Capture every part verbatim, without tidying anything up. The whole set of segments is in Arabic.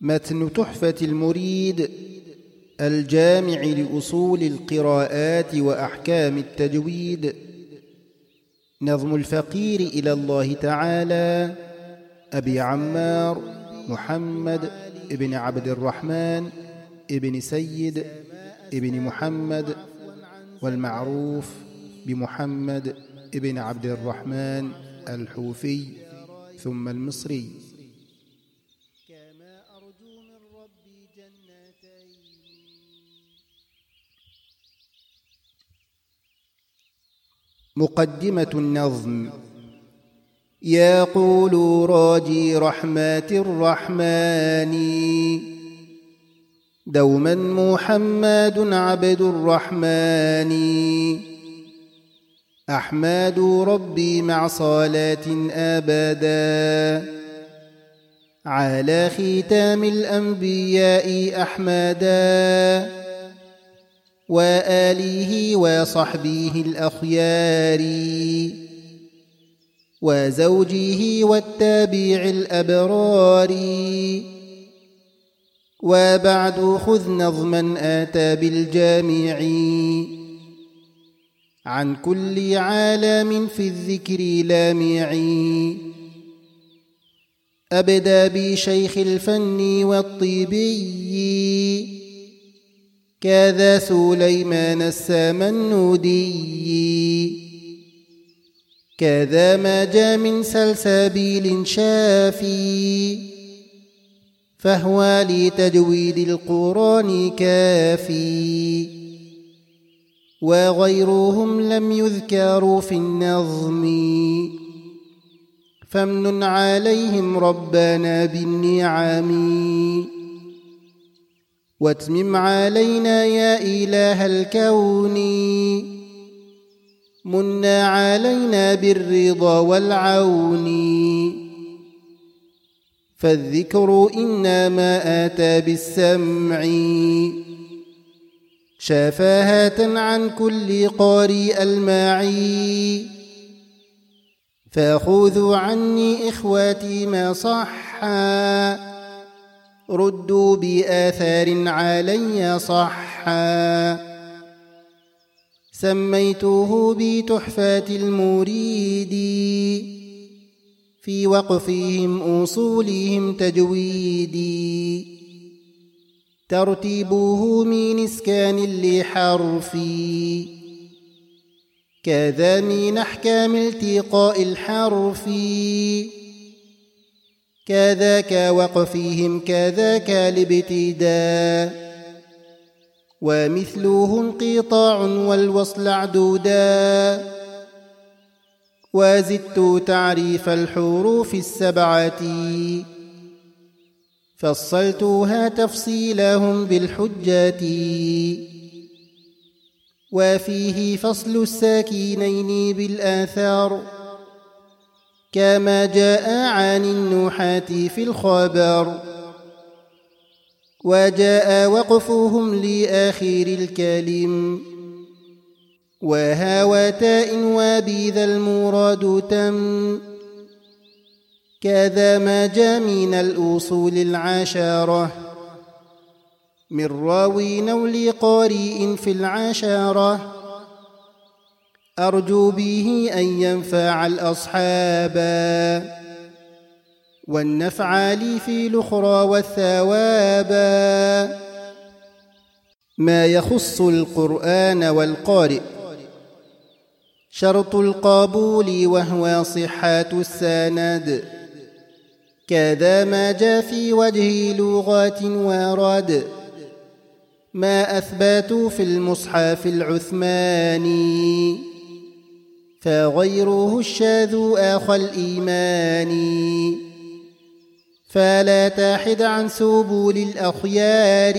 متن تحفة المريد الجامع لأصول القراءات وأحكام التجويد. نظم الفقير إلى الله تعالى أبي عمار محمد ابن عبد الرحمن ابن سيد ابن محمد، والمعروف بمحمد ابن عبد الرحمن الحوفي ثم المصري. كما أرجو من ربي جنتين. مقدمة النظم. يقول راجي رحمة الرحمن دوما محمد عبد الرحمن، أحمد ربي مع صلاة أبدا على ختام الأنبياء أحمدا، وآله وصحبه الأخيار وزوجه والتابع الأبرار. وبعد خذ نظما آتى بالجامع عن كل عالم في الذكر لامع. أبدى بشيخ الفن والطيبي كذا سليمان السمنودي، كذا ما جاء من سلسبيل شافي فهو لتجويد القرآن كافي. وغيرهم لم يذكروا في النظم فامنن عليهم ربنا بالنعم. واتمم علينا يا إله الكون منا علينا بالرضا والعون. فالذكر إنما آتى بالسمع شفاهة عن كل قارئ المعي. فخذوا عني إخواتي ما صحا ردوا بآثار علي صحا. سميته بتحفة المريد في وقفهم أصولهم تجويدي. ترتيبه من إسكان لحرفي كذا من أحكام التقاء الحرف. كذاك وقفهم كذاك الابتداء ومثله انقطاع والوصل عدودا. وزدت تعريف الحروف السبعة فصلتها تفصيلهم بالحجة. وفيه فصل الساكنين بالآثار كما جاء عن النحاة في الخبر. وجاء وقفهم لآخر الكلم وها وتاء وبذا المراد تم. كذا ما جاء من الأصول العشرة من راوي أو لقارئ في العشرة. أرجو به أن ينفع الأصحاب والنفع لي في الأخرى والثواب. ما يخص القرآن والقارئ شرط القبول وهو صحة السند. كذا ما جاء في وجه لغات ورد ما أثبتوا في المصحف العثماني. فغيره الشاذ أخو الإيمان. فلا تحد عن سبل الأخيار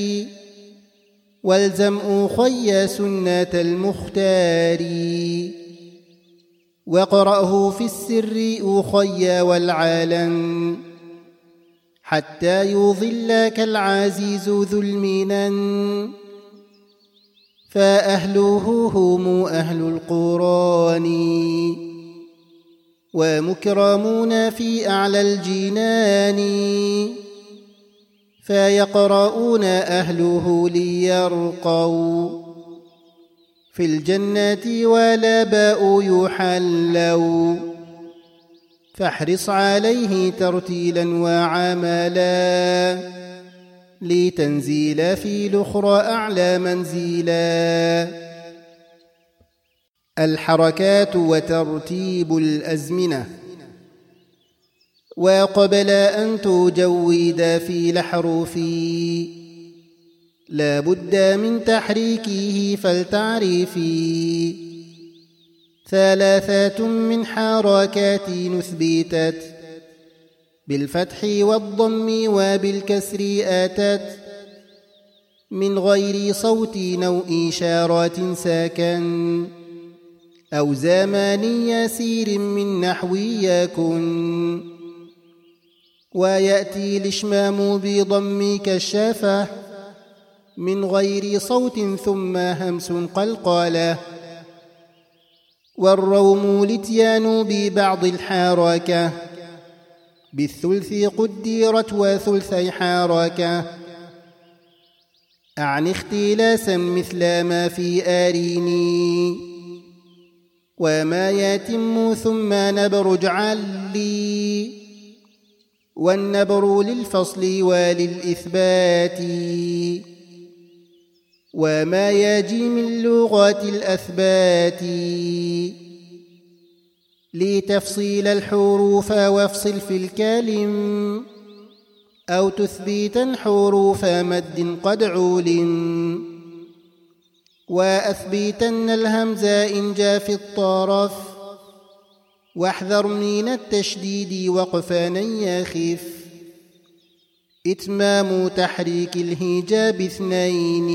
والزم أخي سنة المختار. واقرأه في السر أخي والعلن حتى يظلك العزيز ذو المنن. فأهله هم أهل القرآن ومكرمون في أعلى الجنان. فيقرؤون أهله ليرقوا في الجنة والآباء يحلوا فاحرص عليه ترتيلا وعملا لتنزيل في الأخرى أعلى منزلا. الحركات وترتيب الأزمنة. وقبل أن تجود في الأحرف لا بد من تحريكه فلتعرفي ثلاثة من حركات نثبتت بالفتح والضم وبالكسر أتت من غير صوت أو إشارات ساكن أو زمان يسير من نحو يكن. ويأتي الإشمام بضم كالشفة من غير صوت ثم همس قلقلة. والروم لتيان ببعض الحركة بالثلث قدرت وثلثي حركة أعني اختلاسا مثل ما في آريني وما يتم ثم نبرج علي. والنبر للفصل وللإثبات وما يجي من لغة الأثبات لتفصيل الحروف وافصل في الكلم أو تثبيتا حروف مد قد علم. وأثبيتن الهمز إن جاء في الطرف واحذر من التشديد وقفانا يخف. إتمام تحريك الهجاء باثنين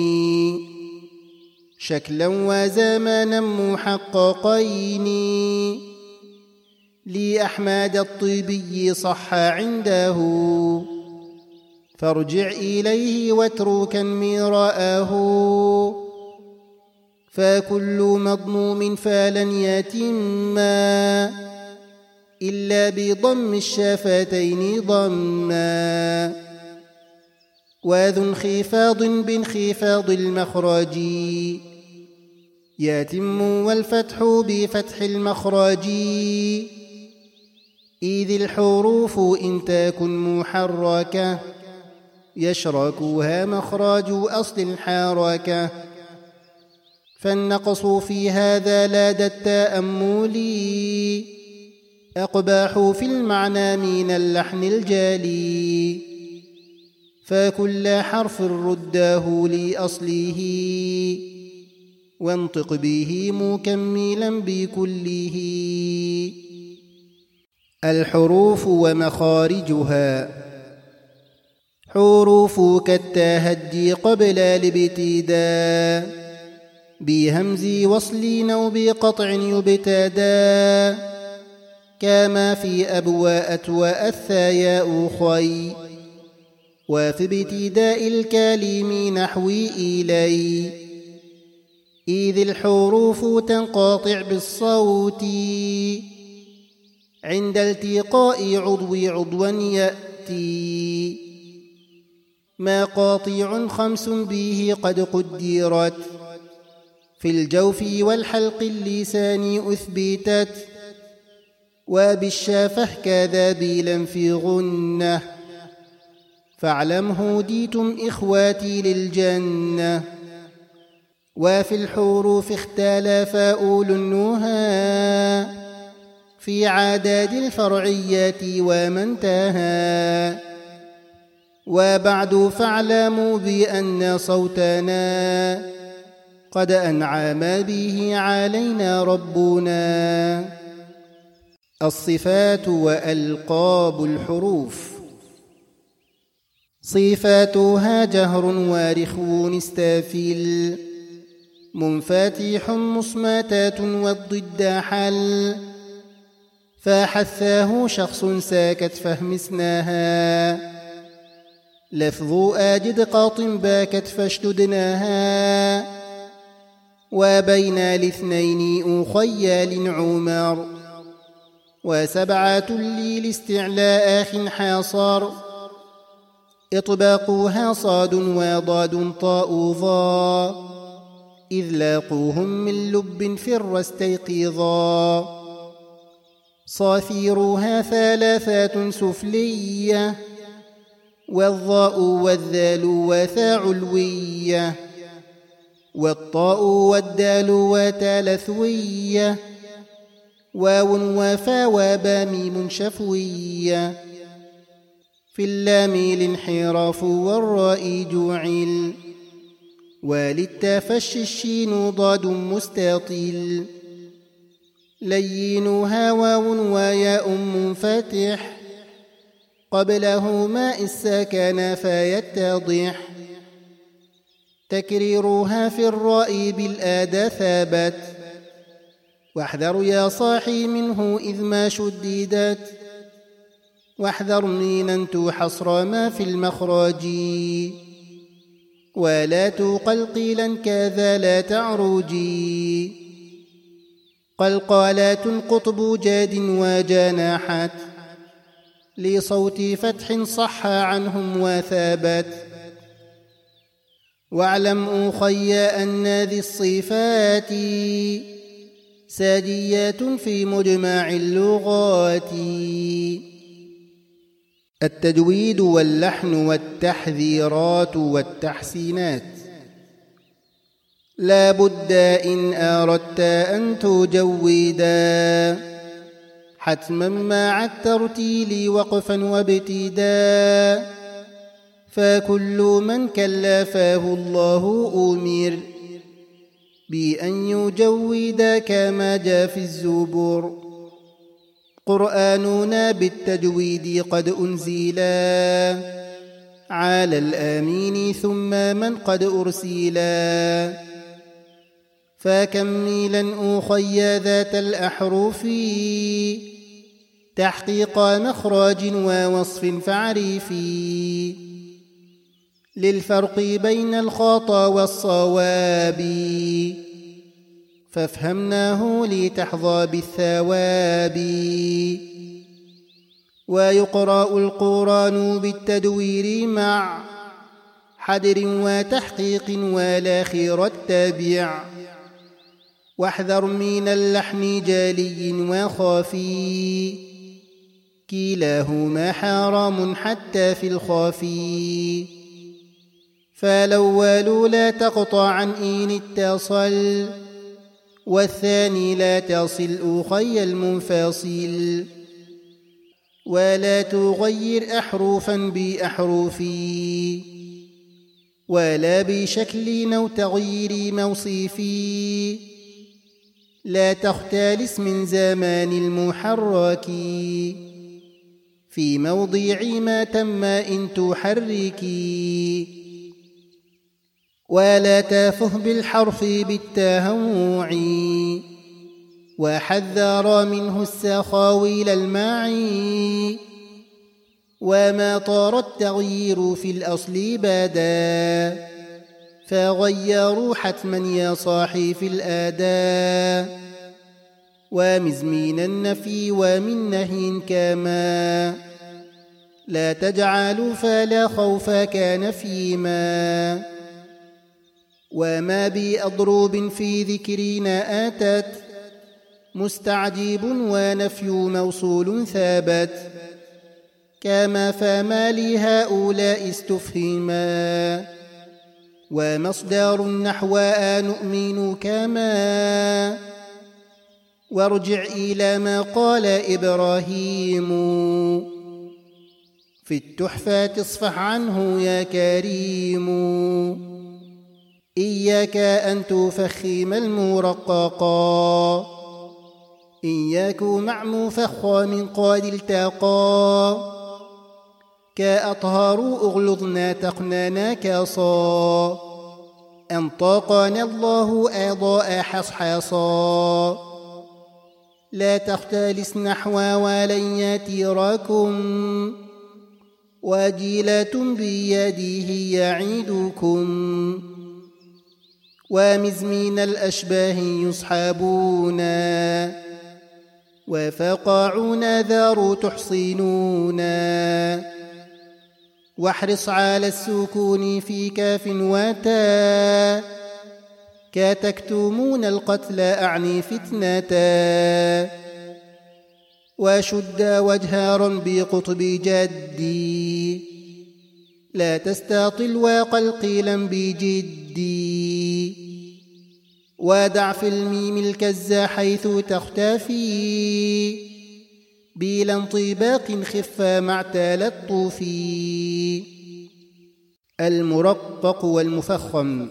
شكلا وزمانا محققين. لأحمد الطيبي صح عنده فارجع إليه واتركا مراءه. فكل مضموم فلن يتما إلا بضم الشفتين ضما. وذو انخفاض بانخفاض المخرج يتم والفتح بفتح المخرج. إذ الحروف إن تكن محركة يشركها مخرج أصل الحركة. فالنقص في هذا لدى التأمل أقباح في المعنى من اللحن الجلي. فكل حرف رده لأصله وانطق به مكملا بكله. الحروف ومخارجها. حروف كالتهجي قبل الابتداء بهمز وصل أو بقطع يبتدى كما في أبواء وأثايا أخي. وفي ابتداء الكلم نحوي إلي. إذ الحروف تنقطع بالصوت عند التقاء عضو عضوا يأتي. ما قاطع خمس به قد قدرت في الجوف والحلق اللسان أثبتت. وبالشافة كذا بلا في غنة فاعلم هديتم إخواتي للجنة. وفي الحروف اختلف أولو النهى في عدد الفرعية ومن تها. وبعد فاعلموا بأن صوتنا قد أنعم به علينا ربنا. الصفات وألقاب الحروف. صفاتها جهر وارخون استافل منفتح مصمتات والضد حل. فحثاه شخص ساكت فهم اسناها لفظ آجد قاط باكت فاشتدناها. وبين الاثنين أخيال عمر وسبعة لي لاستعلاء أخ حاصر. إطباقها صاد وضاد طاء ظا إذ لاقوهم من لب فر استيقظا صافيرها ثلاثات سفلية والظاء والذال وثا علوية والطاء والدال وتلثوية واو وفا وبا ميم شفوية في اللام الانحراف والراء جعل وللتفش الشين ضاد مستطيل لينها واو وياء منفتح قبله ماء السكن فيتضح تكريرها في الراء بالآد ثابت واحذر يا صاحي منه إذ ما شددت واحذر مينا تحصر ما في المخرج ولا تقلقلا كذا لا تعرجي قلقالات قطب جاد وجناحت لصوت فتح صح عنهم وثابت واعلم أخي أن ذي الصفات ساديات في مجمع اللغات التجويد واللحن والتحذيرات والتحسينات لا بد إن أردت أن تجودا حتما مع الترتيل وقفا وابتدا فكل من كلفه الله أمر بأن يجود كما جاء في الزبور قرآننا بالتجويد قد أنزلا على الآمين ثم من قد أرسلا فكملا أخي ذات الأحرف تحقيق مخرج ووصف فعريفي للفرق بين الخطأ والصواب فافهمناه لتحظى بالثواب ويقرأ القرآن بالتدوير مع حدر وتحقيق ولا خير التابع واحذر من اللحن جالي وخافي كلاهما حرام حتى في الخافي فالأول لا تقطع عن إن اتصل والثاني لا تصل أخي المنفصل ولا تغير أحرفا بأحرفي ولا بشكل أو تغيير موصيفي لا تختلس من زمان المحرك في موضع ما تم إن تحركي ولا تافه بالحرف بالتهوع وحذر منه السخاويل الماعي وما طار التغيير في الأصل بدا فغيروا حتما يا صاحي في الآداء ومزمين النفي ومن نهي كما لا تجعلوا فلا خوف كان فيما وما بأضروب في ذكرنا آتت مستعجيب ونفي موصول ثابت كما فما لهؤلاء استفهما ومصدر النحو نؤمن كما وارجع إلى ما قال إبراهيم في التحفة اصفح عنه يا كريم إياك أن تفخم المرققا إياك مع مفخم قد التقى كأطهار أغلظنا تقنانا كصا أنطقنا الله أضاء حصحصا لا تختلس نحو ولن يتركم وجيلة بيده يعيدكم ومزمين الأشباه يصحبونا وفقاعون ذار تحصنونا واحرص على السكون في كاف وتا كتكتمون القتل أعني فتنة وشد وجهارا بقطب جدي لا تستطل وقل قيلا بجدي ودع في الميم الكز حيث تختفي بلا انطباق خف مع تلطف المرقق والمفخم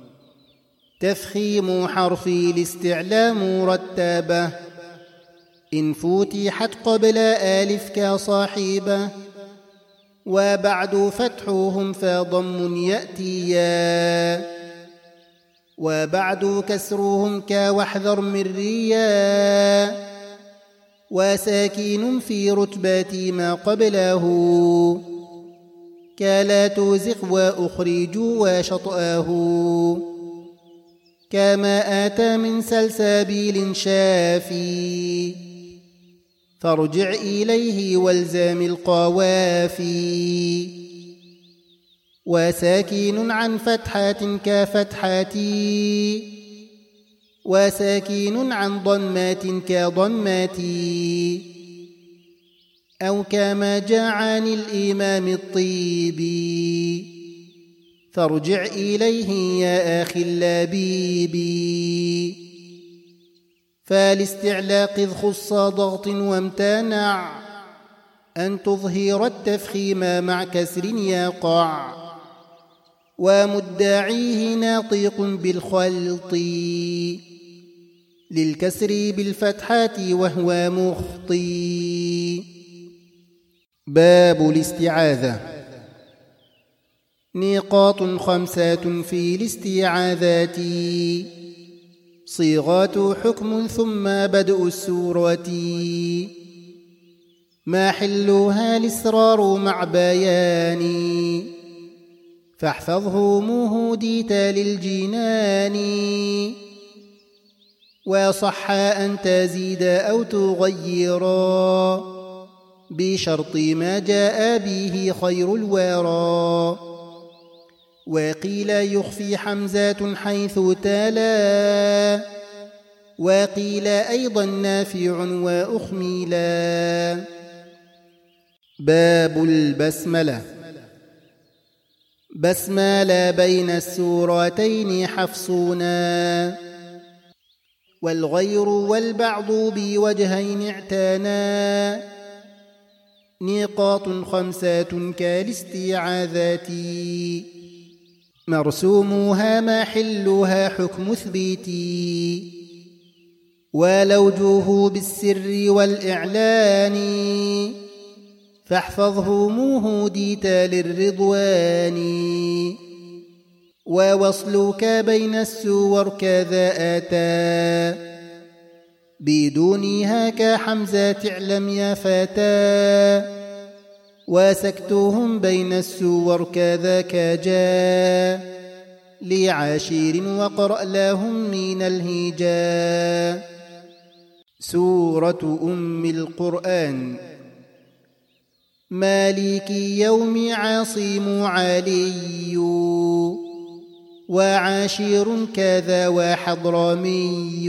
تفخيم حرفي الاستعلام مرتبة إن فتحت قبل آلف كصاحبة وبعد فتحهم فضم يأتيا وبعد كسرهم كواحذر من ريا وساكين في رتبة ما قبله كلا تزغ وأخرج وشطأه كما آتى من سلسبيل شافي فارجع إليه والزام القوافي وساكين عن فتحات كفتحاتي وساكين عن ضمات كضماتي أو كما جاء عن الإمام الطيبي فارجع إليه يا أخي اللبيبي فالاستعلاق إذ خص ضغط وامتنع أن تظهر التفخيم مع كسر يقع ومدعيه ناطق بالخلط للكسر بالفتحات وهو مخطي. باب الاستعاذة. نقاط خمسات في الاستعاذات صيغات حكم ثم بدء السورة ما حلها الإسرار مع بيان فاحفظه مهوديت للجنان وصح أن تزيد أو تغيرا بشرط ما جاء به خير الورى وقيل يخفي حمزات حيث تلا وقيل أيضا نافع وأخملا. باب البسملة. بسملة بين السورتين حفصنا والغير والبعض بوجهين اعتنا نقاط خمسات كالاستعاذات مرسومها محلها حكم اثبتي ولوجوه بالسر والإعلان فاحفظه مهوديت للرضوان ووصلك بين السور كذا أتى بدونها كحمزة اعلم يا فتى وسكتهم بين السور كذاك جاء لعاشير وقرأ لهم من الهجاء. سورة أم القرآن. مالك يوم عاصم علي وعاشير كذا وحضرمي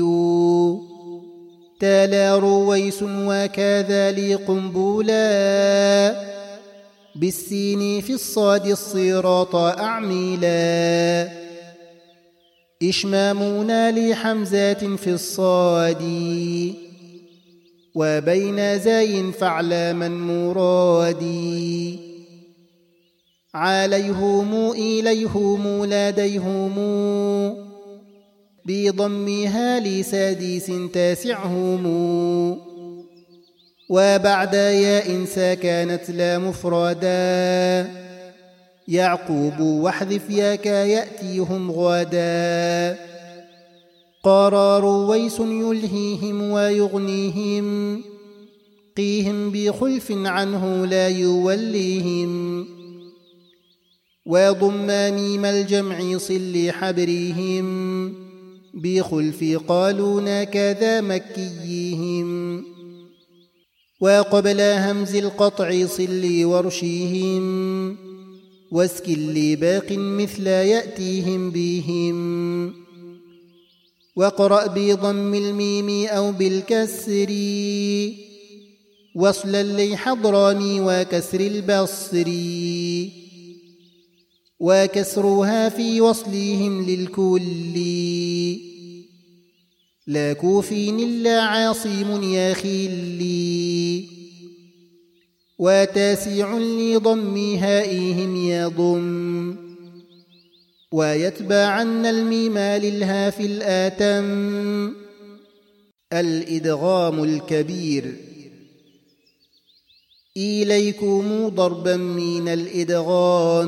تلا رويس وكذا لقنبلا بالسين في الصاد الصراط أعملا إشمامنا لحمزات في الصاد وبين زاي فعلاما مرادي عليهم إليهم لديهم بضمها لسادس تاسعهم وبعد ياء سكنت لا مفردا يعقوب واحذف ياك يأتيهم غدا قرار رويس يلهيهم ويغنيهم قيهم بخلف عنه لا يوليهم وضم ميم الجمع صل حبرهم بخلف قالون كذا مكيهم وقبل همز القطع صل ورشيهم واسكن لباق مثل يأتيهم بهم واقرأ بضم الميم أو بالكسر وصلا لحضرامي وكسر البصر وكسرها في وصلهم للكل لا كوفي إلا عاصم يا خلي وتاسع لضم هائهم يضم ويتبعن الميم للها في الآتم الإدغام الكبير إليكم ضربا من الإدغام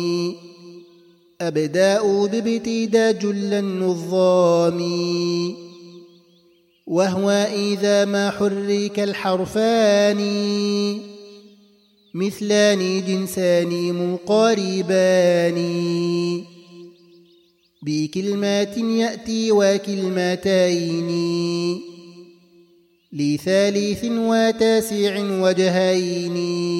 أبداء بابتداء جل النظام وهو إذا ما حرك الحرفان مثلان جنسان مقاربان بكلمات يأتي وكلمتين لثالث وتاسع وجهين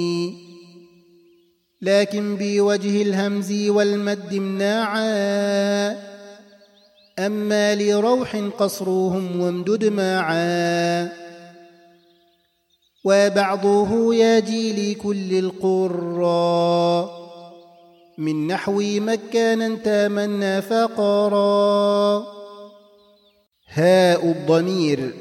لكن بوجه الهمز والمد مناعا أما لروح قصرهم وامدد معا وبعضه يجي لكل القرى من نحو مكانا تمنى فقرا هاء الضمير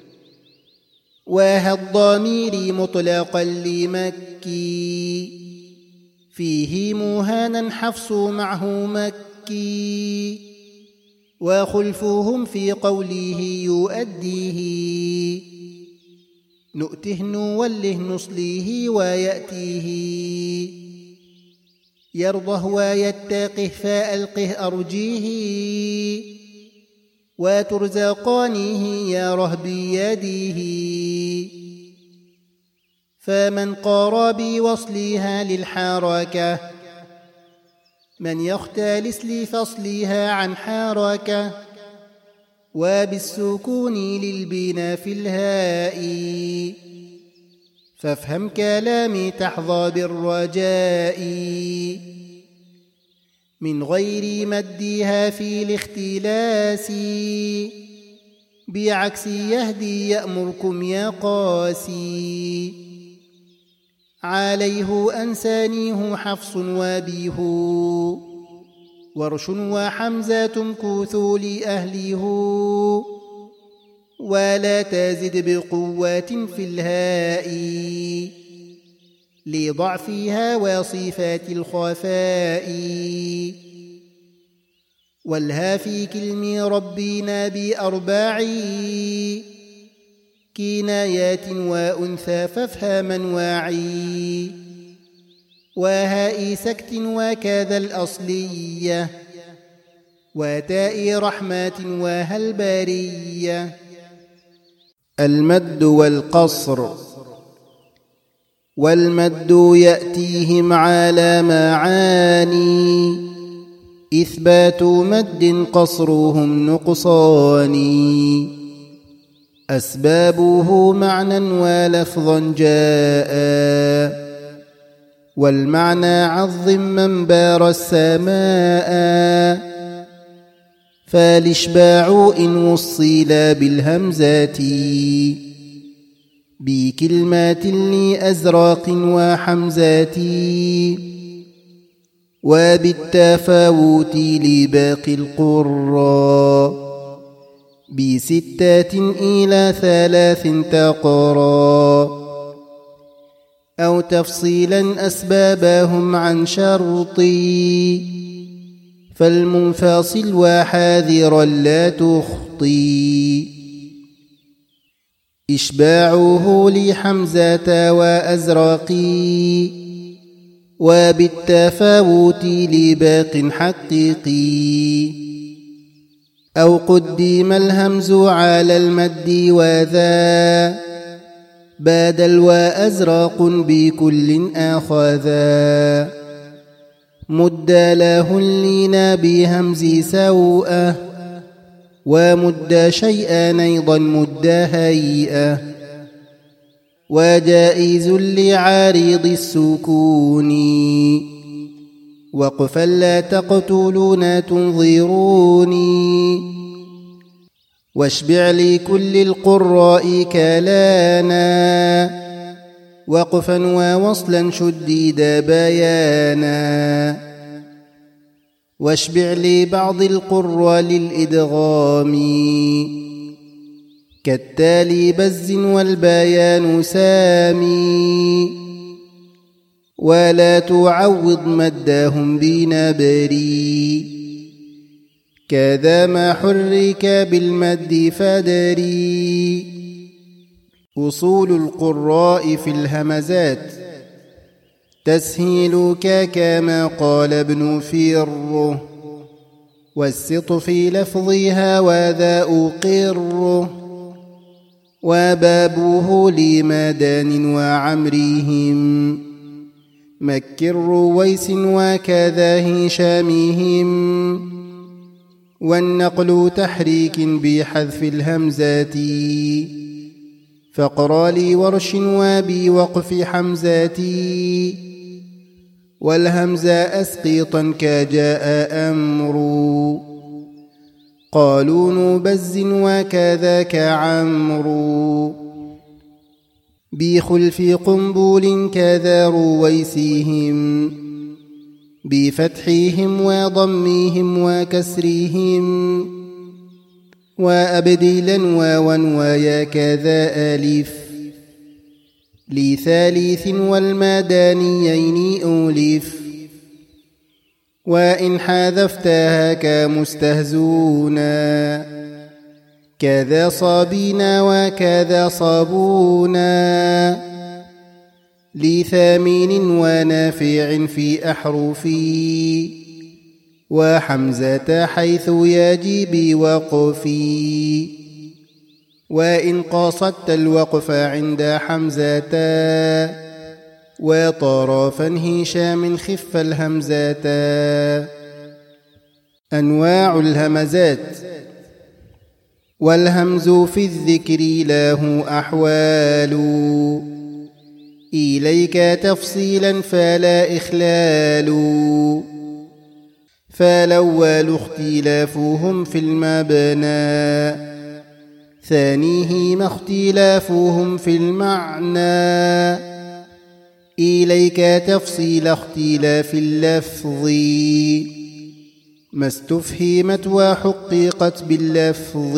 وها الضمير مطلقا لمكي فيه مهانا حفص معه مكي وخلفهم في قوله يؤديه نؤته نوله نصليه ويأتيه يرضه ويتقه فألقه أرجيه وترزقانه يا رهب يده فمن قارى بوصلها للحركة من يختلس لفصلها عن حركة وبالسكون للبناء في الهاء فافهم كلامي تحظى بالرجاء من غير مدها في الاختلاس بعكس يهدي يأمركم يا قاسي عليه أنسانيه حفص وبيه ورش وحمزة كوثوا لأهله ولا تزد بقوات في الهاء لضعفها وصفات الخفاء والها في كلم ربنا بأربع كنايات وأنثى فافهما واعي وهاء سكت وكذا الأصلية وتاء رحمات وهالبرية المد والقصر والمد يأتيهم على معاني إثبات مد قصرهم نقصاني أسبابه معنى ولفظا جاء والمعنى عظم من بار السماء فالإشباع إن وصل بالهمزات بكلمات لأزراق وحمزات وبالتفاوت لباقي القرى بستات إلى ثلاث تقرى أو تفصيلا أسبابهم عن شرطي فالمنفصل وحاذرا لا تخطي إشباعه لحمزة وأزرقي وبالتفاوت لباق حقيقي أو قدم الهمز على المد وذا بادل وأزرق بكل آخذا مد له لنا بهمز سوءة ومد شيئا أيضا مد هيئة وجائز لعارض السكون وقفا لا تقتلون تنظروني واشبع لي كل القراء كلانا وقفا ووصلا شديد بيانا واشبع لي بعض القرى للإدغام كالتالي بز والبيان سامي ولا تعوض مداهم بنبري كذا ما حرك بالمد فدري أصول القراء في الهمزات تسهيلك كما قال ابن فيره والسط في لفظها وذا أقره وبابه لمدان وعمرهم مكر رويس وكذا هشامهم والنقل تحريك بحذف الهمزات فاقرأ لي ورش وبي وقف حمزاتي والهمزة أسقيطا كجاء أمر قالون بز وكذاك عمرو بخلف قنبول كذا رويسيهم بفتحهم وضميهم وكسرهم وأبديلا واوا ويا كذا ألف لثالث والمدانيين أولف وإن حذفتها كمستهزونا كذا صابينا وكذا صابونا لثامين ونافع في أحرفي وحمزة حيث يجب وقفي وإن قصدت الوقف عند حمزة وطرفا هشام خف الهمزة. أنواع الهمزات. والهمز في الذكر له أحوال إليك تفصيلا فلا إخلال فالأول اختلافهم في المبنى ثانيهما اختلافهم في المعنى إليك تفصيل اختلاف اللفظ ما استفهمت وحققت باللفظ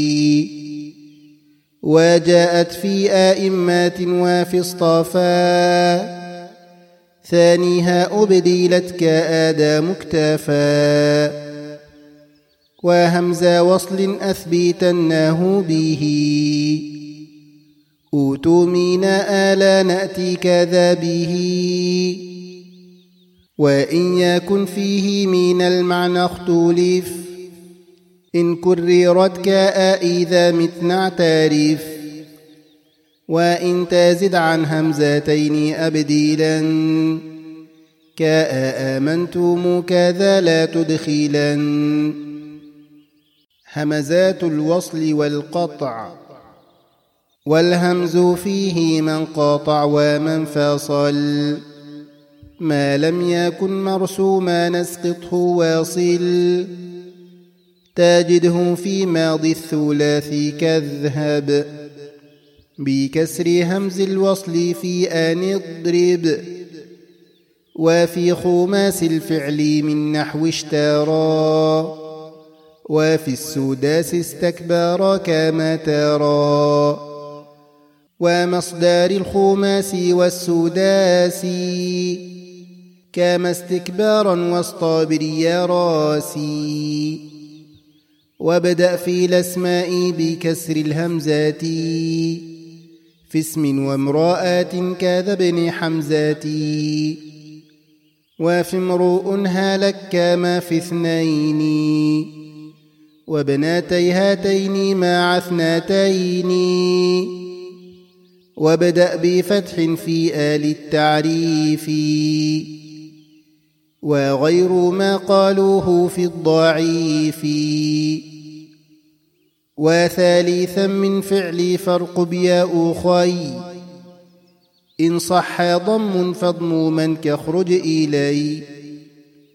وجاءت في آئمات وفي اصطفى ثانيها أبدلت كآدى مكتفى وهمز وصل أثبتناه به أوتومينا آلا نأتي كذا به وإن يكن فيه من المعنى اختلف إن كررت كاء إذا متنا اعترف وإن تزد عن همزتين أبديلا كاء آمنتم كذا لا تدخلا. همزات الوصل والقطع. والهمز فيه من قاطع ومن فصل ما لم يكن مرسوما نسقطه واصل تجده في ماضي الثلاثي كاذهب بكسر همز الوصل في آن اضرب وفي خماس الفعل من نحو اشترى وفي السداس استكبر كما ترى ومصدر الخماس والسداس كما استكبارا واصطابر يا راسي وابدأ في الأسماء بكسر الهمزات في اسم وامرأة كذا ابن حمزات وفي امرؤ هلك كما في اثنين وابنتي هاتين مع اثنتين وابدأ بفتح في آل التعريف وغير ما قالوه في الضعيف وثالثا من فعل فرق بياء خي إن صح ضم فضموما كاخرج إلي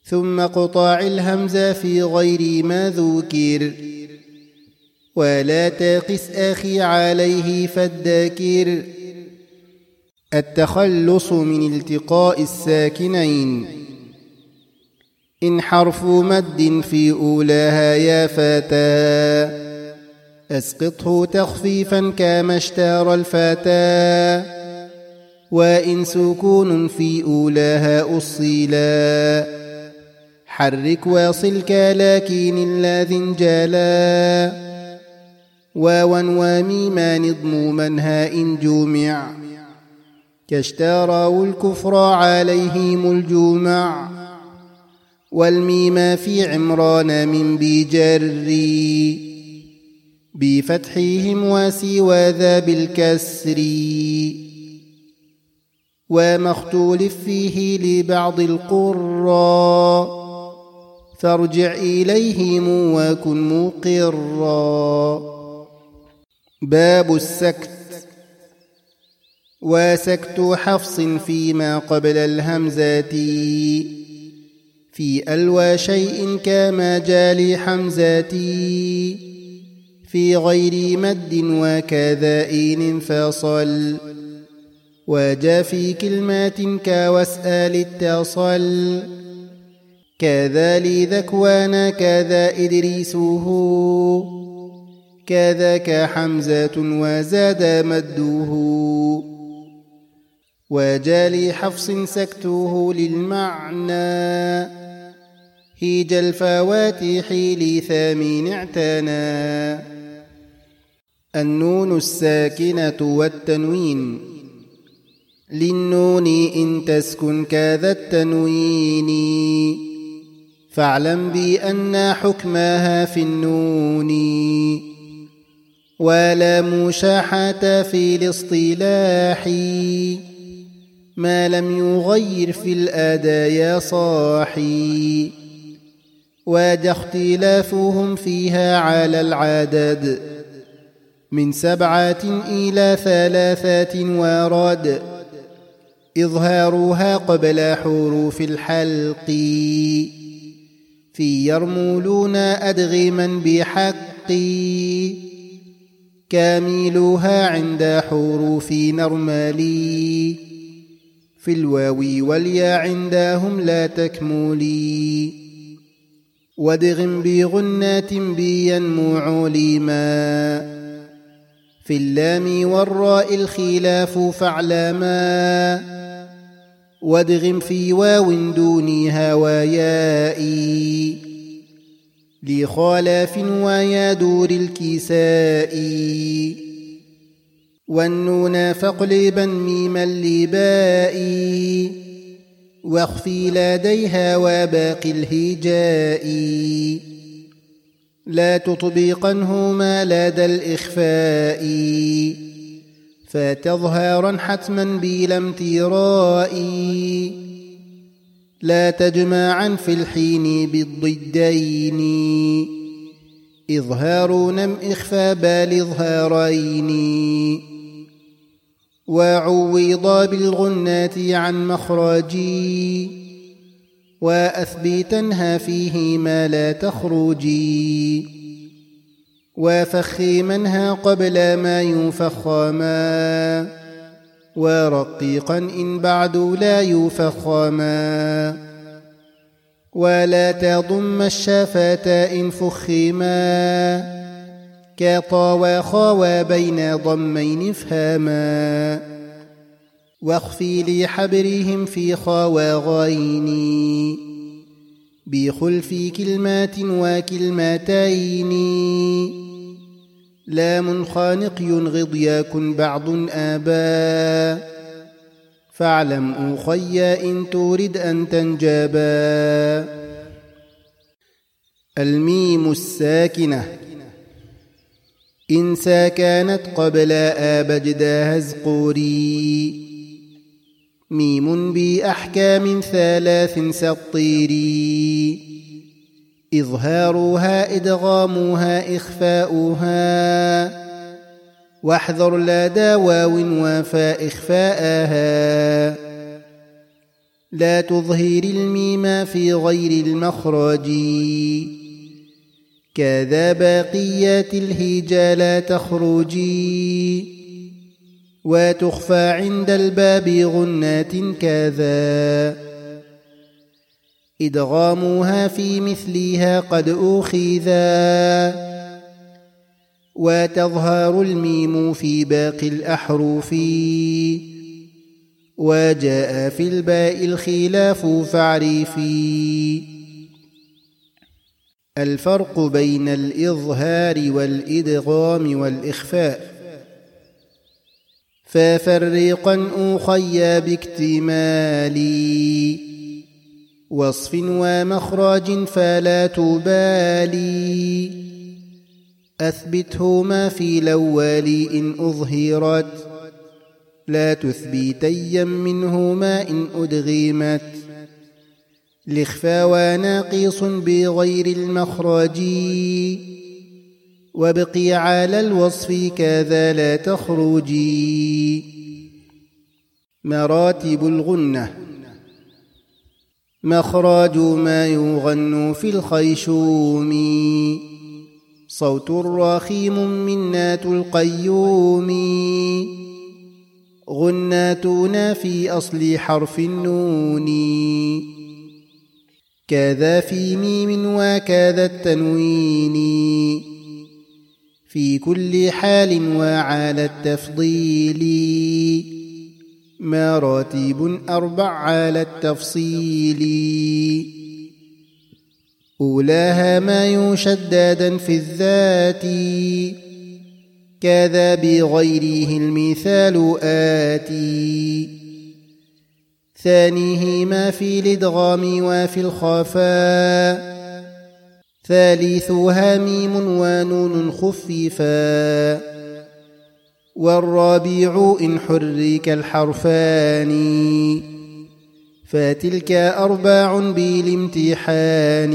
ثم قطاع الهمزة في غير ما ذكر ولا تقس أخي عليه فالذاكر التخلص من التقاء الساكنين إن حرف مد في أولاها يا فتى أسقطه تخفيفا كما اشتار الفتى وإن سكون في أولاها أصيلا حرك واصل كلاكين الذي انجلا واوا وميما نضموما هاء جمع كاشتاروا الكفر عليهم الجمع والميم في عمران من بجري بفتحهم وسوى ذا بالكسر وما اختلف فيه لبعض القراء فارجع إليهم وكن مقرا. باب السكت وسكت حفص فيما قبل الهمزة في ألوى شيء كما جالي حمزتي في غير مد وكذا إن انفصل وجا في كلمات كواسأل اتصل كذا لذكوان كذا إدريسه كذاك حمزة وزاد مده وجا لحفص سكته للمعنى هيج الفواتح لثامن اعتنى النون الساكنة والتنوين للنون إن تسكن كذا التنوين فاعلم بأن حكمها في النون ولا مشاحة في الاصطلاح ما لم يغير في الأداء يا صاحي وجا اختلافهم فيها على العدد من سبعة إلى ثلاثة ورد إظهارها قبل حروف الحلق في يرمولون أدغما بحق كاملها عند حروف نرملي في الواو والياء عندهم لا تكملي وادغم بغنات بينمو لما في اللام والراء الخلاف فاعلما وادغم في واو دونها ويائي لخلاف ويا دور الكساء والنون فاقلبا ميما لبائي واخفي لديها وباقي الهجاء لا تطبقنهما لدى الإخفاء فتظهرا حتما بلا امتراء لا تجمعا في الحين بالضدين إظهار نم إخفى بالإظهارين وعوض بالغنات عن مخرجي وأثبتنها فيه ما لا تخرجي وفخمنها قبل ما يفخما ورقيقا إن بعد لا يفخما ولا تضم الشفة إن فخما كطا وخا بين ضمين افهما واخفي لحبرهم في خا وغين بخلف كلمات وكلمتين لام خانق ينغض يكن بعض آبا فاعلم أخي إن تريد أن تنجبا. الميم الساكنة إن ساكنت قبل آبجدها ازقري ميم بأحكام ثلاث سطيري إظهارها إدغامها إخفاؤها واحذر لدى واو وفاء إخفاءها لا تظهر الميم في غير المخرج كذا باقيات الهجا لا تخرجي وتخفى عند الباب غنات كذا إدغامها في مثلها قد أخذا وتظهر الميم في باقي الأحرف وجاء في الباء الخلاف فاعرفي الفرق بين الإظهار والإدغام والإخفاء ففرقا أخي باكتمال وصف ومخرج فلا تبالي أثبتهما في الأول إن أظهرت لا تثبيتيا منهما إن أدغمت الإخفاء وناقص بغير المخرج وابقي على الوصف كذا لا تخرجي مراتب الغنة مخرج ما يغن في الخيشوم صوت رخيم منات القيوم غناتنا في أصل حرف النون كذا في ميم وكذا التنوين في كل حال وعلى التفضيل مراتب أربع على التفصيل أولاها ما يشددا في الذات كذا بغيره المثال آتي ثانيه ما في الإدغام وفي الخفاء ثالثها ميم ونون خففا والرابع إن حرك الحرفان فتلك أرباع بالامتحان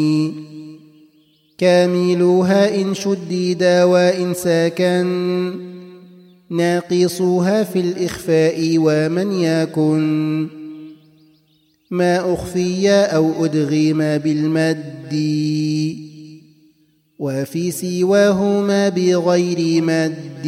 كاملها إن شدد وإن سكن ناقصها في الإخفاء ومن يكن ما أخفي أو أدغم بالمد وفي سواهما بغير مد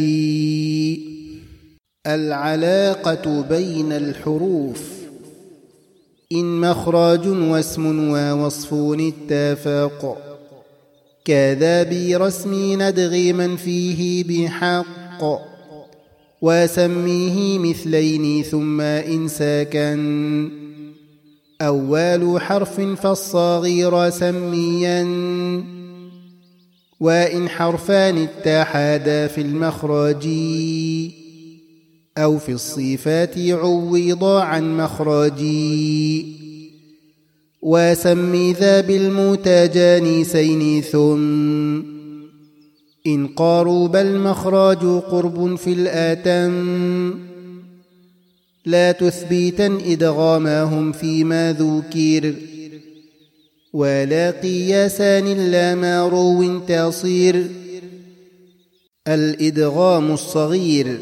العلاقة بين الحروف إن مخرج واسم ووصف اتفق كذا برسم ندغما فيه بحق وسميه مثلين ثم إن سكن أول حرف فالصغير سميا وإن حرفان اتحادا في المخرج أو في الصفات عوضا عن مخرج وسم ذا بالمتجانسين ثم إن قارب المخرج قرب في الآتم لا تثبيتا إدغامهم فيما ذكر ولا قياسان لا ما رو تصير الإدغام الصغير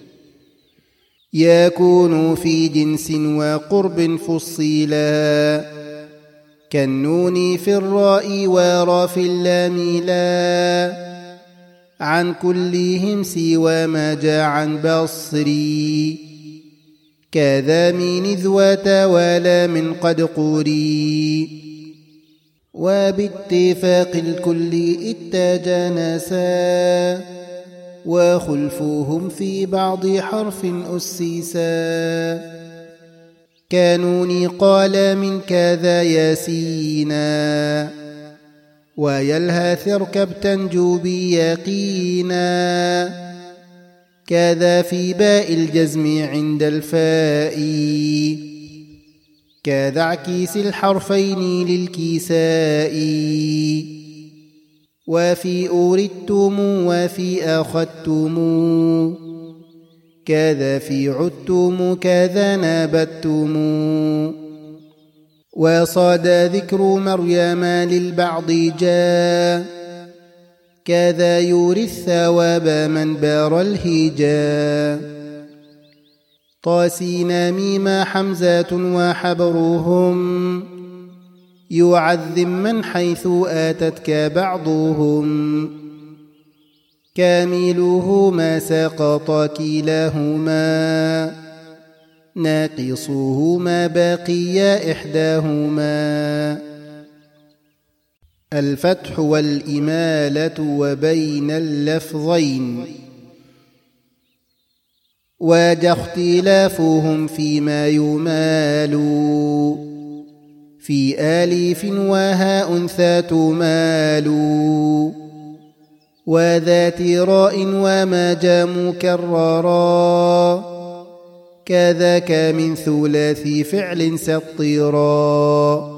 يكون في جنس وقرب فصيلا كالنون في الراء ورا في اللام لا عن كلهم سوى ما جاء عن بصري كذا من ذوة ولا من قد قري وباتفاق الكل اتجانسا وخلفوهم في بعض حرف أسسا كانوني قال من كذا ياسينا ويلهث اركب تنجو بيقينا كذا في باء الجزم عند الفاء كذا عكيس الحرفين للكساء وفي أوردتم وفي أخذتم كذا في عدتم كذا نابتم وصاد ذكر مريم للبعض جاء كذا يوري الثواب من بار الهجا طاسين ميم حمزات وحبرهم يعذم من حيث آتتك بعضهم كامله ما سقط كلاهما ناقصه ما بقي إحداهما الفتح والإمالة وبين اللفظين واجه اختلافهم فيما يمال في آليف وهاء ثا تمال وذات راء وما جاء مكررا كذاك من ثلاثي فعل سطرا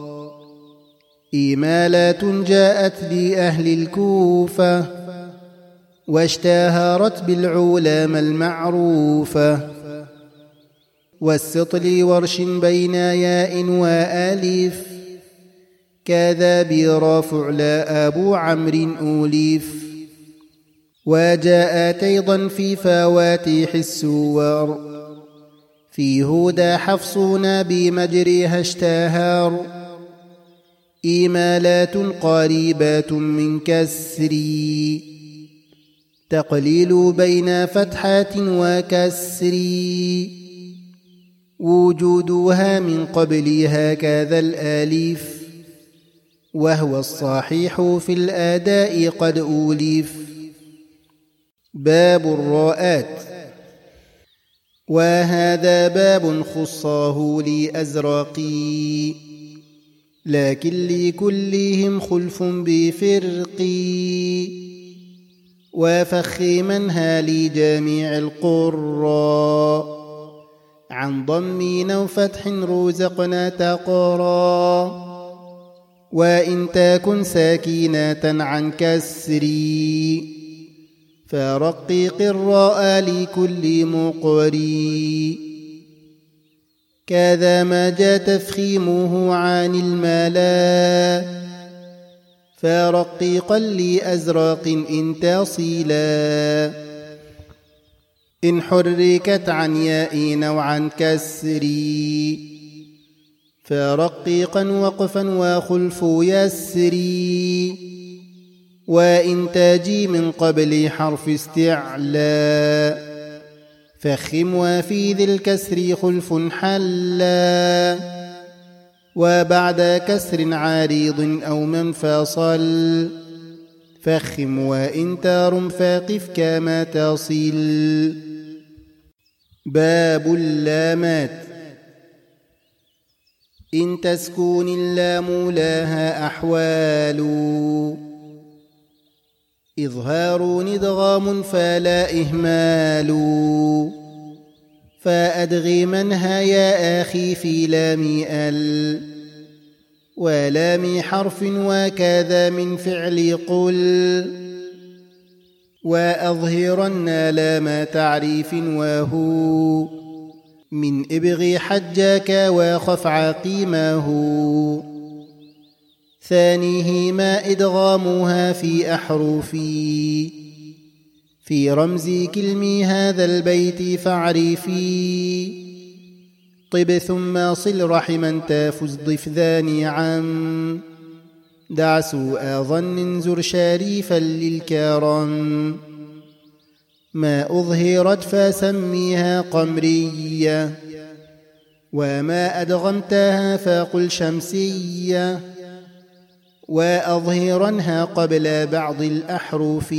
إمالات جاءت لأهل الكوفة واشتهرت بالعلماء المعروفة والسطل ورش بين ياء وآلف كذا برافع لا أبو عمرو أوليف وجاءت أيضا في فواتيح السور في هدى حفصنا بمجريها اشتهر إمالات قريبات من كسري تقليل بين فتحات وكسري وجودها من قبل هكذا الآليف وهو الصحيح في الأداء قد أولف باب الراءات وهذا باب خصاه لأزرقي لكن لكلهم خلف بفرقي وفخ منها لجميع القراء عن ضم أو فتح رزقنا تقرا وإن تكن ساكنة عن كسري فرقق الراء لكل مقري كذا ما جاء تفخيمه عن الملا فرققا لأزرق إن تصلا إن حركت عن ياء أو عن كسري فرققا وقفا وخلف يسري وإن تجي من قبل حرف استعلاء فخم وفي ذي الكسر خلف حلا وبعد كسر عارض أو منفصل فخم وإن ترم فقف كما تصل باب اللامات إن تسكن اللام لها أحوال إظهار إدغام فلا إهمال فأدغمنها يا أخي في لام ال ولام حرف وكذا من فعل قل وأظهرن لام تعريف وهو من إبغي حجاك وخف عقيمه ثانيهما إدغامها في أحرفي في رمز كلمي هذا البيت فاعرفي طب ثم صل رحما تفز ضف ذا نعم دع سوء ظن زر شريفا للكرم ما أظهرت فسميها قمرية وما أدغمتها فقل شمسية وأظهرنها قبل بعض الأحرف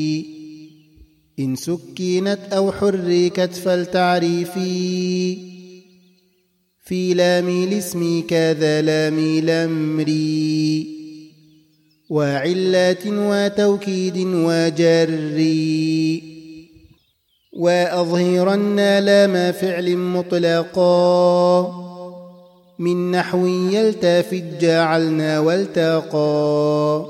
إن سكنت أو حركت فلتعرفي في لام الاسم كذا لام الأمر وعلة وتوكيد وجر وأظهرن لام فعل مطلقا من نحو يلتفت جعلنا والتقى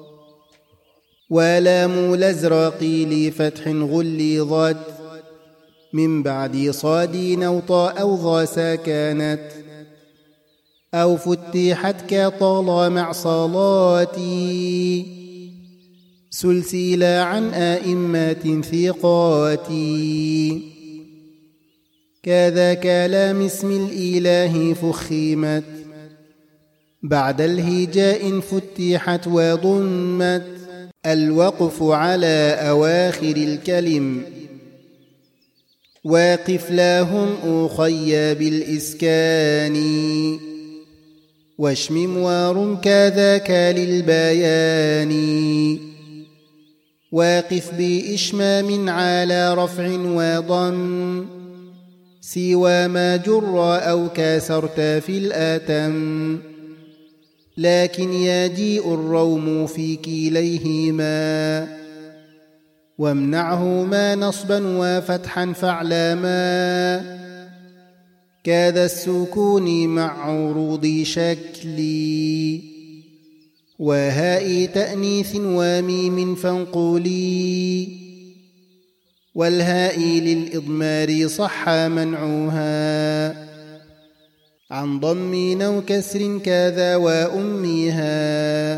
ولام الأزرق لفتح غلظت من بعد صاد أو طاء أو ظا سكنت أو فتحت كطال مع صلاتي سلسلة عن آئمة ثقات كذاك لام اسم الإله فخيمت بعد الهجاء فتحت وضمت الوقف على أواخر الكلم واقف لهم أخي بالإسكان واشمم وار كذاك للبيان واقف بإشمام على رفع وضم سوى ما جر أو كسرت في الآتم لكن يجيء الروم في كليهما وامنعهما نصبا وفتحا فاعلما كذا السكون مع عروض شكلي وهاء تأنيث وميم فانقلي والهاء للإضمار صح منعها عن ضم أو كسر كذا وأمها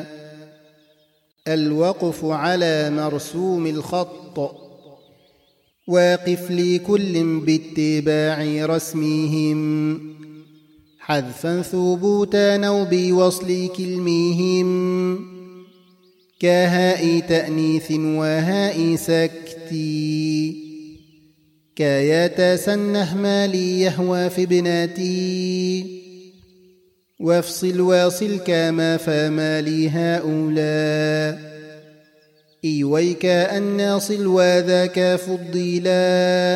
الوقف على مرسوم الخط واقف لكل باتباع رسمهم حذفا ثبوتا أو بوصل كلمهم كهاء تأنيث وهاء سكتي كيتسنه ما لي يهوى في ابنتي وافصل واصل كما فما لي هؤلاء إيويك أن ناصل وذاك فضيلا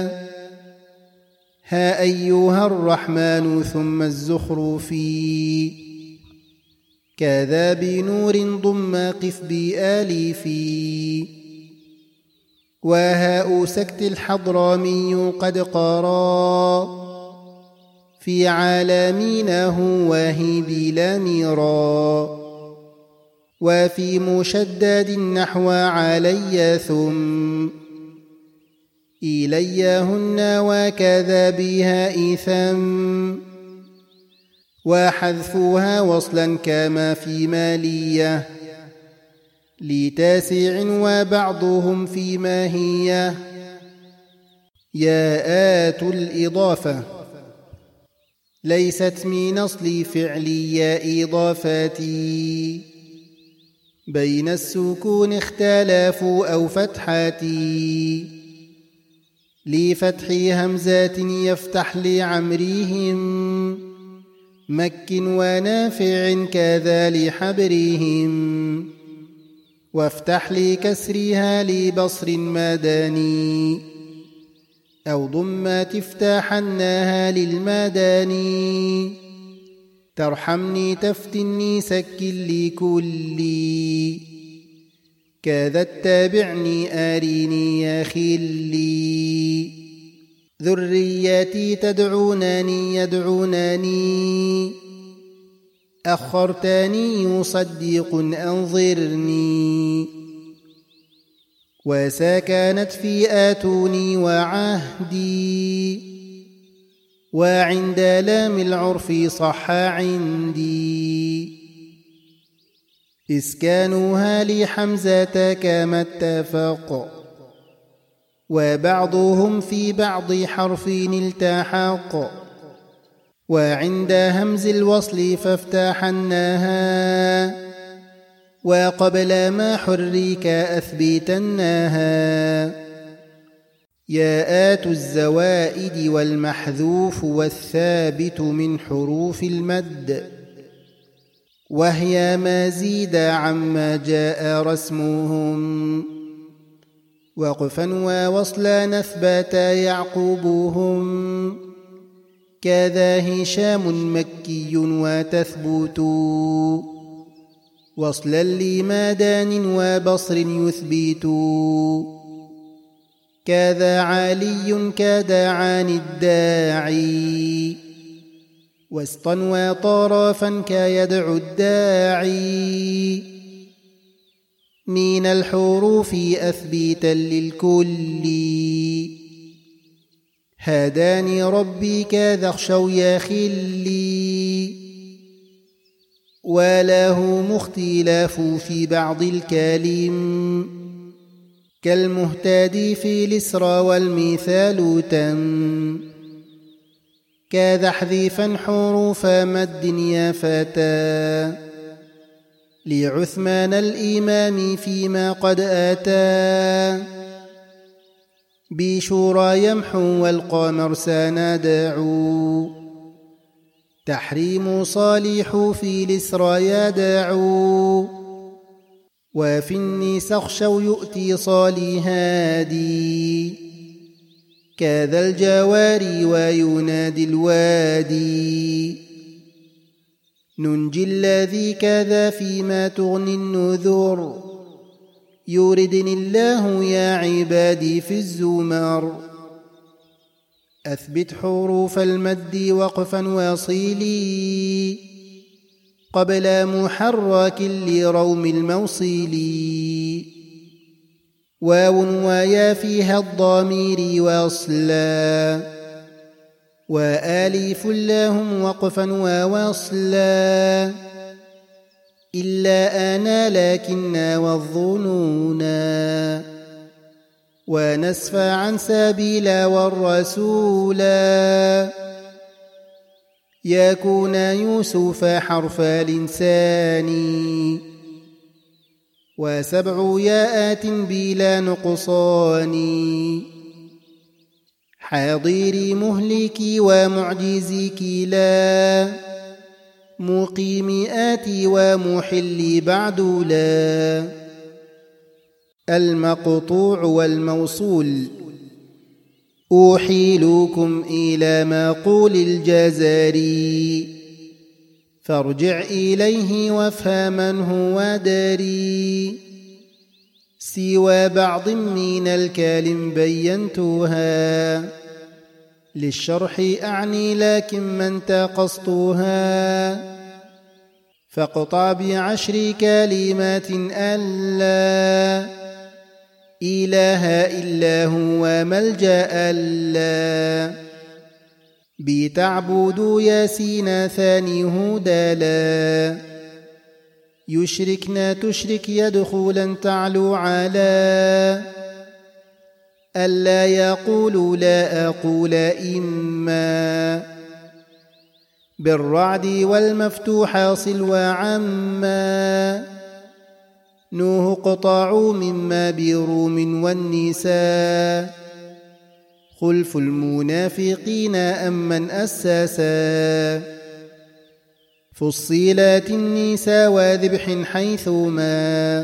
ها أيها الرحمن ثم الزخرفي كذا بنور ضم قف بآلفي وهاء سكت الحضرمي قد قرى في عالمينه وهي بلا ميرا وفي مشدد النحو علي ثم إليهن وكذا بها إثم وحذفها وصلا كما في مالية لتاسع وبعضهم في ماهية ياءات الإضافة ليست من أصل فعلي إضافاتي بين السكون اختلافوا أو فتحاتي لفتح همزات يفتح لعمرهم مك ونافع كذا لحبرهم وافتح لكسرها لبصر مدني أو ضم تفتحناها للمدني ترحمني تفتني سك لكلي كذا اتبعني آريني يا خلي ذريتي تدعونني يدعونني أخرتني يصدق أنظرني وسكنت في آتوني وعهدي وعند لام العرف صح عندي إسكانها لحمزة كما اتفق وبعضهم في بعض حرف التحق وعند همز الوصل فافتحناها وقبل ما حرك أثبتناها ياءات الزوائد والمحذوف والثابت من حروف المد وهي ما زيد عما جاء رسمهم وقفا ووصلا نثبت يعقوبهم كذا هشام مكي وتثبت وصلا لمادان وبصر يثبت كذا علي كدعان الداعي وسطا وطرفا كيدعو الداعي من الحروف أثبتا للكل هداني ربي كذا اخشوا يا خلي وله مختلاف في بعض الكلم كالمهتدي في الإسرى والمثال تم كذا حذيفا حروف مد يا فتى لعثمان الإمام فيما قد آتى بشورى يمحو والقمر سندعو تحريم صالح في الإسرى يدعو وفي النسخ يؤتي صالي هادي كذا الجواري وينادي الوادي ننجي الذي كذا فيما تغني النذر يردني الله يا عبادي في الزمر أثبت حروف المد وقفا واصلي قبل محرك لروم الموصل واو ويا فيها الضمير واصلا وآلف لهم وقفا ووصلا إلا أنا لكنا والظنونا ونسف عن سبيلا والرسولا يكون يوسف حرف الإنسان وسبع ياءات بلا نقصان حاضري مهلكي ومعجزك لا مقيم آتي ومحل بعد لا المقطوع والموصول أحيلكم إلى مقول الجزري فارجع إليه وافهم هو داري سوى بعض من الكلم بينتها للشرح أعني لكن من تقصتها فاقطع بعشر كلمات ألا إله إلا هو ملجأ ألا بتعبد ياسين ثاني هدلا يشركنا تشرك يدخلا تعلو على ألا يقول لا أقول إما بالرعد والمفتوح صل وعما نوه قطعوا مما بروم والنساء خلف المنافقين أمن أساسا فصيلات النساء وذبح حيثما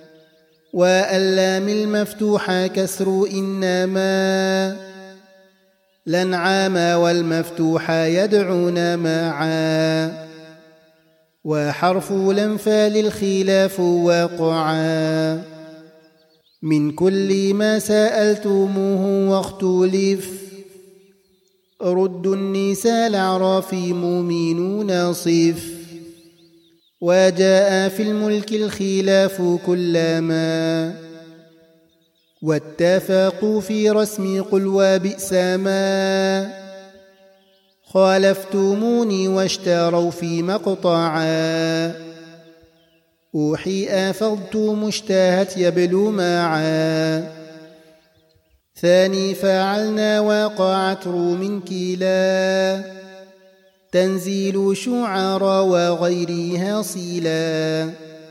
وألام المفتوح كسر إنما لنعام والمفتوح يدعون معا وحرف الأنفال الخلاف وقعا من كل ما سألتموه واختلف رد النساء الأعراف مؤمنون صف وجاء في الملك الخلاف كلما واتفقوا في رسم قل وبئس ما خالفتموني واشتروا في مقطعا أوحي أفضت مشتهت يبلو معا ثاني فعلنا وقعت روم كلا تنزيل شعراء وغيرها صلا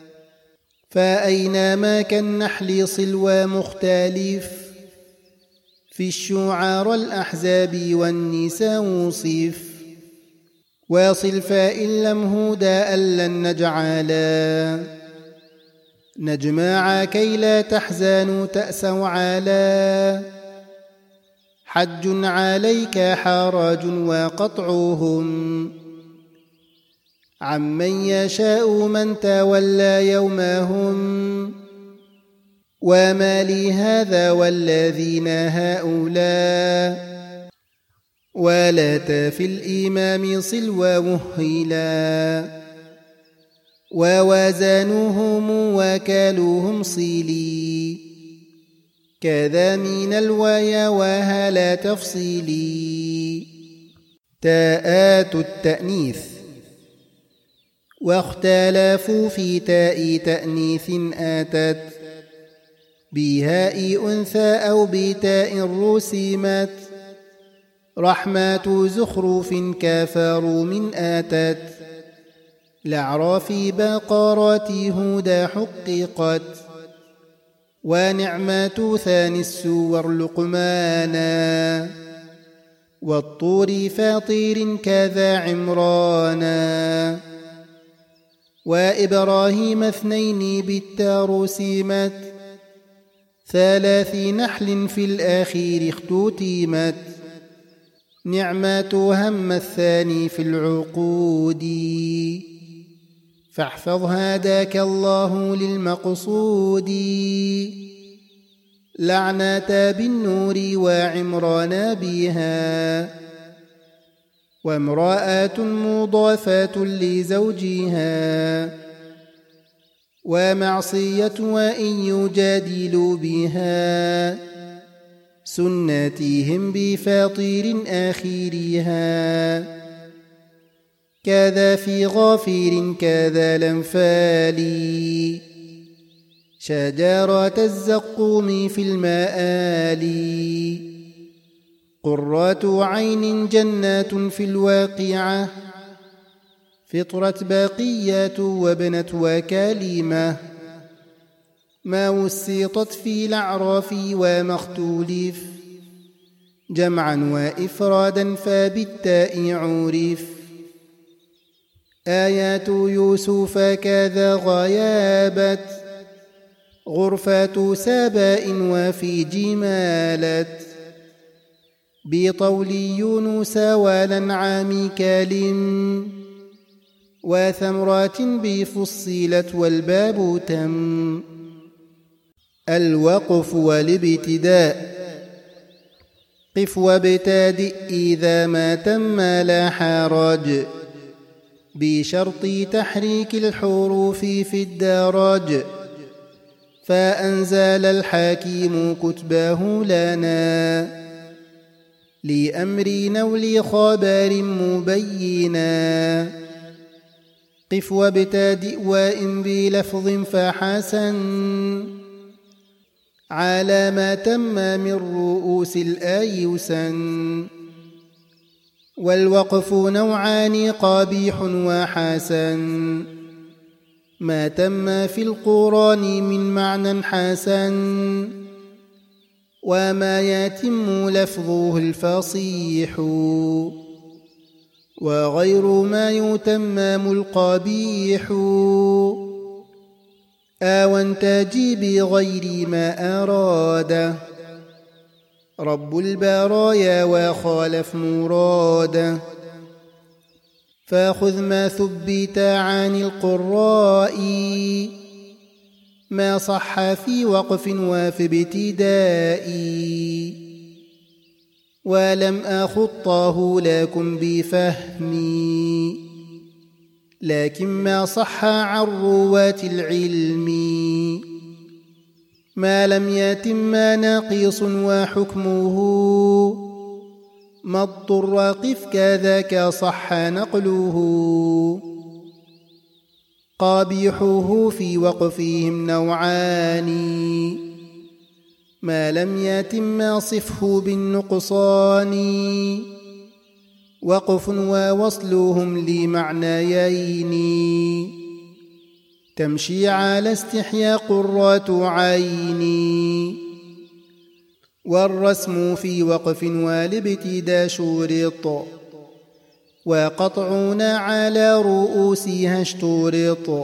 فأينما كالنحل صلوى مختلف في الشعراء الأحزاب والنساء وصف واصل فإن لم هدى لن نجعلا نجمع كي لا تحزنوا تأسوا على حج عليك حرج وقطعهم عمن يشاء من تولى يومهم وما لهذا والذين هؤلاء ولا تفي الإمام صلوى مهلا ووازنهم وكالوهم صيلي كذا من الوايا وهلا تفصيلي تاءات التأنيث واختلفوا في تاء تأنيث آتت بهاء أنثى أو بتاء رسمت رحمات زخرف كافروا من آتت الأعراف بقرات هدى حققت ونعمات ثاني السور لقمانا والطور فاطر كذا عمرانا وإبراهيم اثنين بالتار سيمت ثلاث نحل في الآخير اختتمت نعمات هم الثاني في العقود فاحفظ هداك الله للمقصود لعنة بالنور وعمران بها وامرأة مضافة لزوجها ومعصية وإن يجادل بها سنتهم بفاطر آخرها كذا في غافر كذا الأنفال شجرة الزقوم في المآل قرة عين جنات في الواقعة فطرة بقية وابنة وكلمة ما وسطت في الأعراف وما اختلف جمعا وإفرادا فبالتاء عرف آيات يوسف كذا غيابت غرفة سباء وفي جمالت بطول يونس والأنعام كالم وثمرات بفصلت والباب تم الوقف والابتداء قف وابتدئ إذا ما تم لا حرج بشرط تحريك الحروف في الدرج فأنزل الحكيم كتبه لنا لأمر أو لخبر مبينا قف وابتدئ وإن بلفظ فحسن على ما تم من رؤوس الآي يسن والوقف نوعان قبيح وحسن ما تم في القرآن من معنى حسن وما يتم لفظه الفصيح وغير ما يتمم القبيح أو تجي بغير ما أراد رب البرايا وخالف مراده فخذ ما ثبت عن القراء ما صح في وقف وفي ابتداء ولم أخطه لكم بفهمي لكن ما صح عن رواة العلم ما لم يتم ناقص وحكمه ما اضطر قف كذاك صح نقله قابيحه في وقفهم نوعان ما لم يتم صفه بالنقصان وقف ووصلهم لمعنيين تمشي على استحياء قرة عيني والرسم في وقف والابتداء شرط وقطعنا على رؤوسها اشترط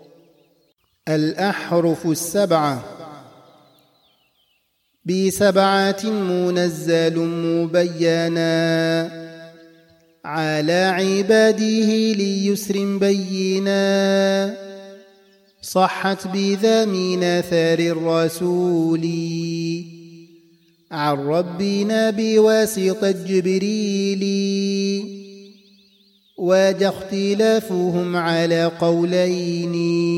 الأحرف السبعة بسبعة منزل مبينا على عباده ليسر بينا صحت بذا من أثار الرسول عن ربنا بواسطة جبريل وجاء اختلافهم على قولين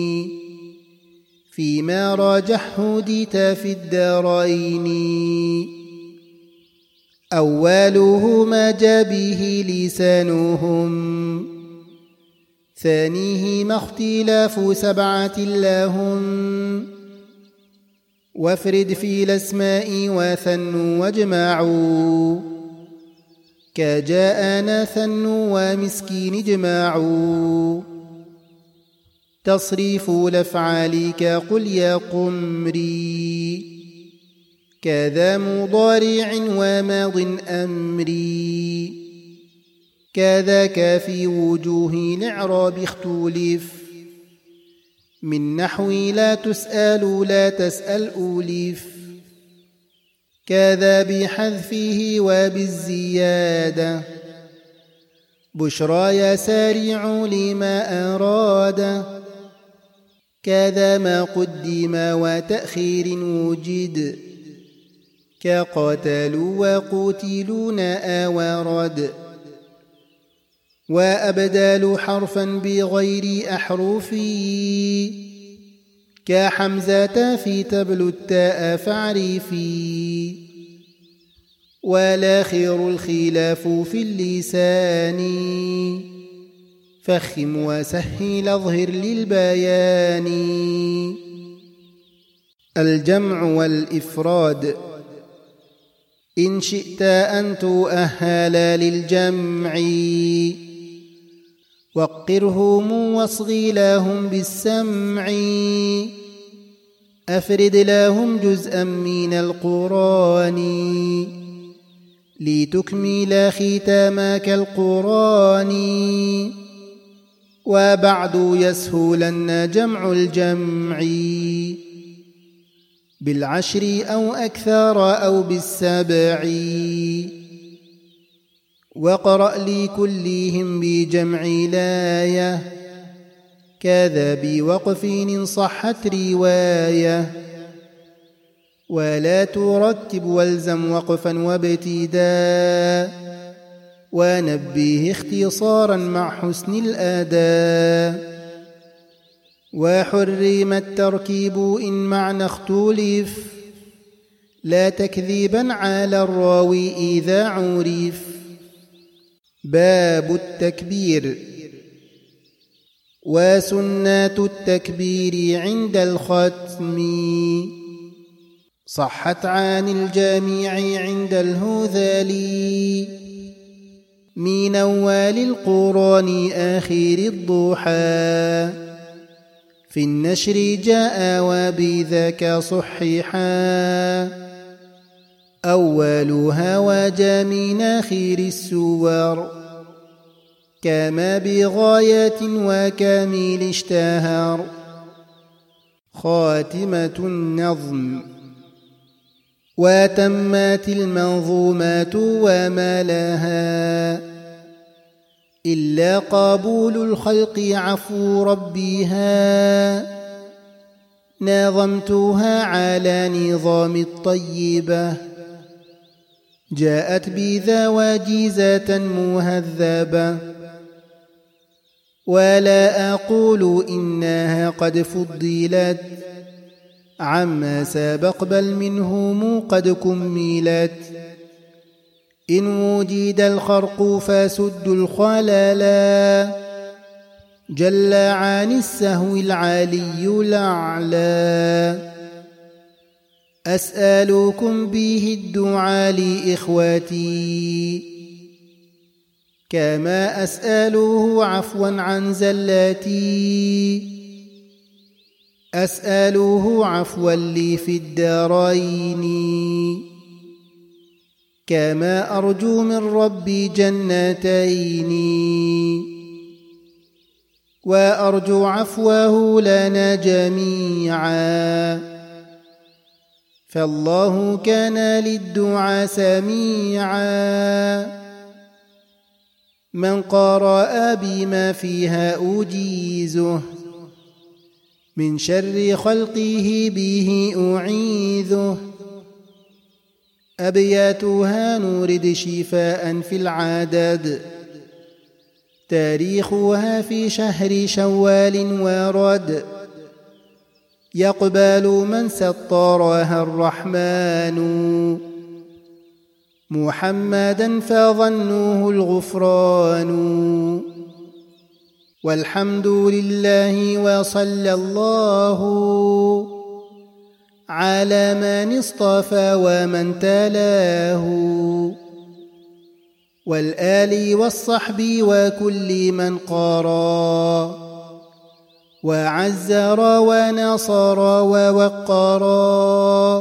فيما راجح هديت في الدارين أوله ما جاء به لسانهم ثانيه ما اختلاف سبعة لهم وافرد في الأسماء وثنوا واجمعوا كجاءنا ثنو ومسكين جماعو تصريف الأفعال كقل يا قمري كذا مضارع وماض أمري كذاك في وجوه الإعراب اختلف من نحو لا تسأل لا تسأل أولف كذا بحذفه وبالزيادة بشرى يسارع لما أراد كذا ما قدم وتأخير وجد كقاتلوا وقتلون أورد وأبدال حرفا بغير أحرف كحمزة في تبلو التاء فاعرفي والآخر الخلاف في اللسان فخم وسهل اظهر للبيان الجمع والإفراد إن شئت أن تؤهل للجمع وقرهم واصغي لهم بالسمع أفرد لهم جزءا من القرآن لتكمل ختامك القرآن وبعد يسهلن جمع الجمع بالعشر أو أكثر أو بالسبع وقرأ لكلهم بجمع لاية كذا بوقف إن صحت رواية ولا ترتب والزم وقفا وابتداء ونبه اختصارا مع حسن الأداء وحرم التركيب إن معنى اختلف لا تكذيبا على الراوي إذا عرف باب التكبير وسنات التكبير عند الختم صحت عن الجميع عند الهذلي من أول القرآن آخر الضحى في النشر جاء وبذاك صححا أولها وجاء من آخر السور كما بغاية وكامل اشتهر خاتمة النظم وتمت المنظومات وما لها إلا قبول الخلق عفو ربها نظمتها على نظام الطيبة جاءت بذا وجيزة مهذبة ولا أقول إنها قد فضلت عما سبق بل منهم قد كملت إن وجد الخرق فسد الخللا جل عن السهو العالي الأعلى أسألكم به الدعاء لإخوتي كما أسأله عفوا عن زلاتي أسأله عفوا لي في الدارين كما أرجو من ربي جنتين وأرجو عفوه لنا جميعا فالله كان للدعاء سميعا من قرأ بما فيها أجيزه من شر خلقه به أعيذه أبياتها نورد شفاء في العدد تاريخها في شهر شوال ورد يقبل من سطرها الرحمن محمدا فظنوه الغفران والحمد لله وصلى الله على من اصطفى ومن تلاه والآل والصحب وكل من قارا وعزر ونصر ووقرا